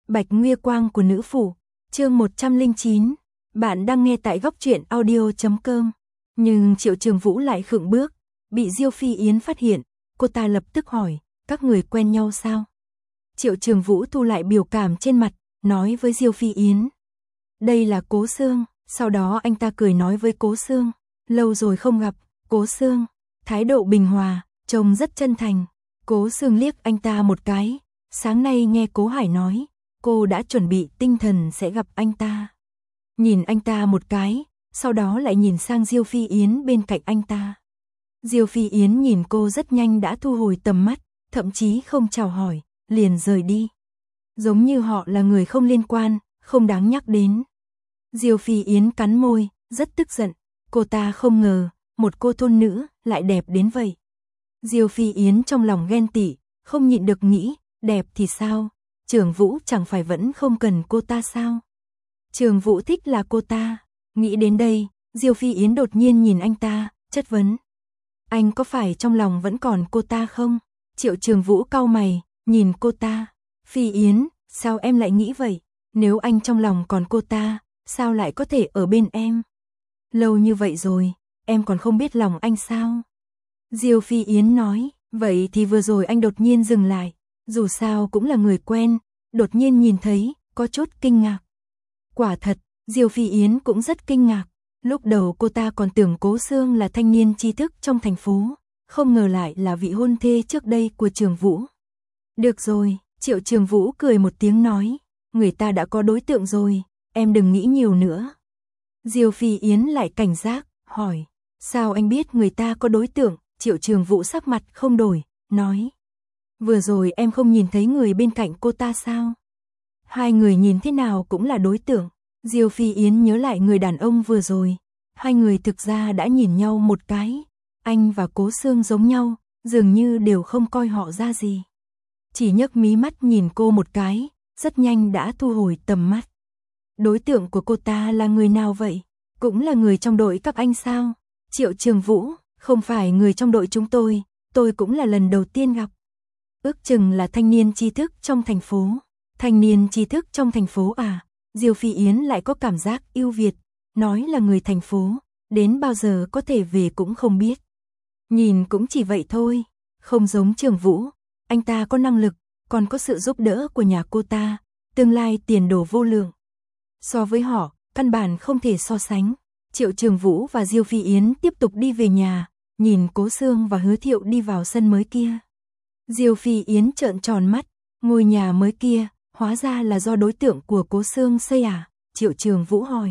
Bạch Nguy Quang của nữ phủ, chương 109. Bạn đang nghe tại góc truyện audio.com. Nhưng Triệu Trường Vũ lại khựng bước, bị Diêu Phi Yến phát hiện, cô ta lập tức hỏi, các người quen nhau sao? Triệu Trường Vũ thu lại biểu cảm trên mặt, nói với Diêu Phi Yến. Đây là Cố Sương, sau đó anh ta cười nói với Cố Sương, lâu rồi không gặp, Cố Sương, thái độ bình hòa, trông rất chân thành. Cố Sương liếc anh ta một cái, sáng nay nghe Cố Hải nói, cô đã chuẩn bị tinh thần sẽ gặp anh ta. Nhìn anh ta một cái, sau đó lại nhìn sang Diêu Phi Yến bên cạnh anh ta. Diêu Phi Yến nhìn cô rất nhanh đã thu hồi tầm mắt, thậm chí không chào hỏi, liền rời đi. Giống như họ là người không liên quan, không đáng nhắc đến. Diêu Phi Yến cắn môi, rất tức giận, cô ta không ngờ, một cô thôn nữ lại đẹp đến vậy. Diêu Phi Yến trong lòng ghen tị, không nhịn được nghĩ, đẹp thì sao, Trường Vũ chẳng phải vẫn không cần cô ta sao? Trường Vũ thích là cô ta. Nghĩ đến đây, Diêu Phi Yến đột nhiên nhìn anh ta, chất vấn. Anh có phải trong lòng vẫn còn cô ta không? Triệu Trường Vũ cau mày, nhìn cô ta. Phi Yến, sao em lại nghĩ vậy? Nếu anh trong lòng còn cô ta, sao lại có thể ở bên em? Lâu như vậy rồi, em còn không biết lòng anh sao? Diêu Phi Yến nói, vậy thì vừa rồi anh đột nhiên dừng lại, dù sao cũng là người quen, đột nhiên nhìn thấy, có chút kinh ngạc. Quả thật, Diêu Phi Yến cũng rất kinh ngạc, lúc đầu cô ta còn tưởng Cố Sương là thanh niên tri thức trong thành phố, không ngờ lại là vị hôn thê trước đây của Trường Vũ. Được rồi, Triệu Trường Vũ cười một tiếng nói, người ta đã có đối tượng rồi, em đừng nghĩ nhiều nữa. Diêu Phi Yến lại cảnh giác, hỏi, sao anh biết người ta có đối tượng? Triệu Trường Vũ sắc mặt không đổi, nói, vừa rồi em không nhìn thấy người bên cạnh cô ta sao? Hai người nhìn thế nào cũng là đối tượng. Diêu Phi Yến nhớ lại người đàn ông vừa rồi, hai người thực ra đã nhìn nhau một cái, anh và Cố Sương giống nhau, dường như đều không coi họ ra gì. Chỉ nhấc mí mắt nhìn cô một cái, rất nhanh đã thu hồi tầm mắt. Đối tượng của cô ta là người nào vậy? Cũng là người trong đội các anh sao? Triệu Trường Vũ, không phải người trong đội chúng tôi cũng là lần đầu tiên gặp. Ước chừng là thanh niên tri thức trong thành phố. Thanh niên tri thức trong thành phố à? Diêu Phi Yến lại có cảm giác yêu Việt, nói là người thành phố, đến bao giờ có thể về cũng không biết. Nhìn cũng chỉ vậy thôi, không giống Trường Vũ, anh ta có năng lực, còn có sự giúp đỡ của nhà cô ta, tương lai tiền đồ vô lượng. So với họ, căn bản không thể so sánh. Triệu Trường Vũ và Diêu Phi Yến tiếp tục đi về nhà, nhìn Cố Sương và Hứa Thiệu đi vào sân mới kia. Diêu Phi Yến trợn tròn mắt, ngôi nhà mới kia, hóa ra là do đối tượng của Cố Sương xây à? Triệu Trường Vũ hỏi.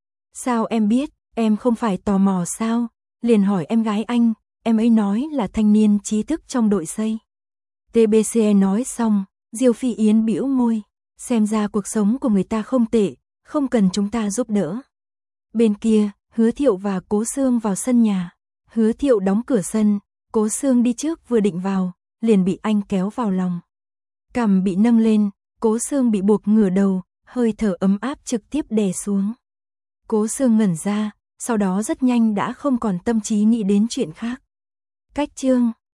Sao em biết, em không phải tò mò sao? Liền hỏi em gái anh, em ấy nói là thanh niên trí thức trong đội xây. TBCE nói xong, Diêu Phi Yến bĩu môi, xem ra cuộc sống của người ta không tệ, không cần chúng ta giúp đỡ. Bên kia, Hứa Thiệu và Cố Sương vào sân nhà. Hứa Thiệu đóng cửa sân, Cố Sương đi trước vừa định vào, liền bị anh kéo vào lòng. Cằm bị nâng lên, Cố Sương bị buộc ngửa đầu, hơi thở ấm áp trực tiếp đè xuống. Cố Sương ngẩn ra, sau đó rất nhanh đã không còn tâm trí nghĩ đến chuyện khác. Cách chương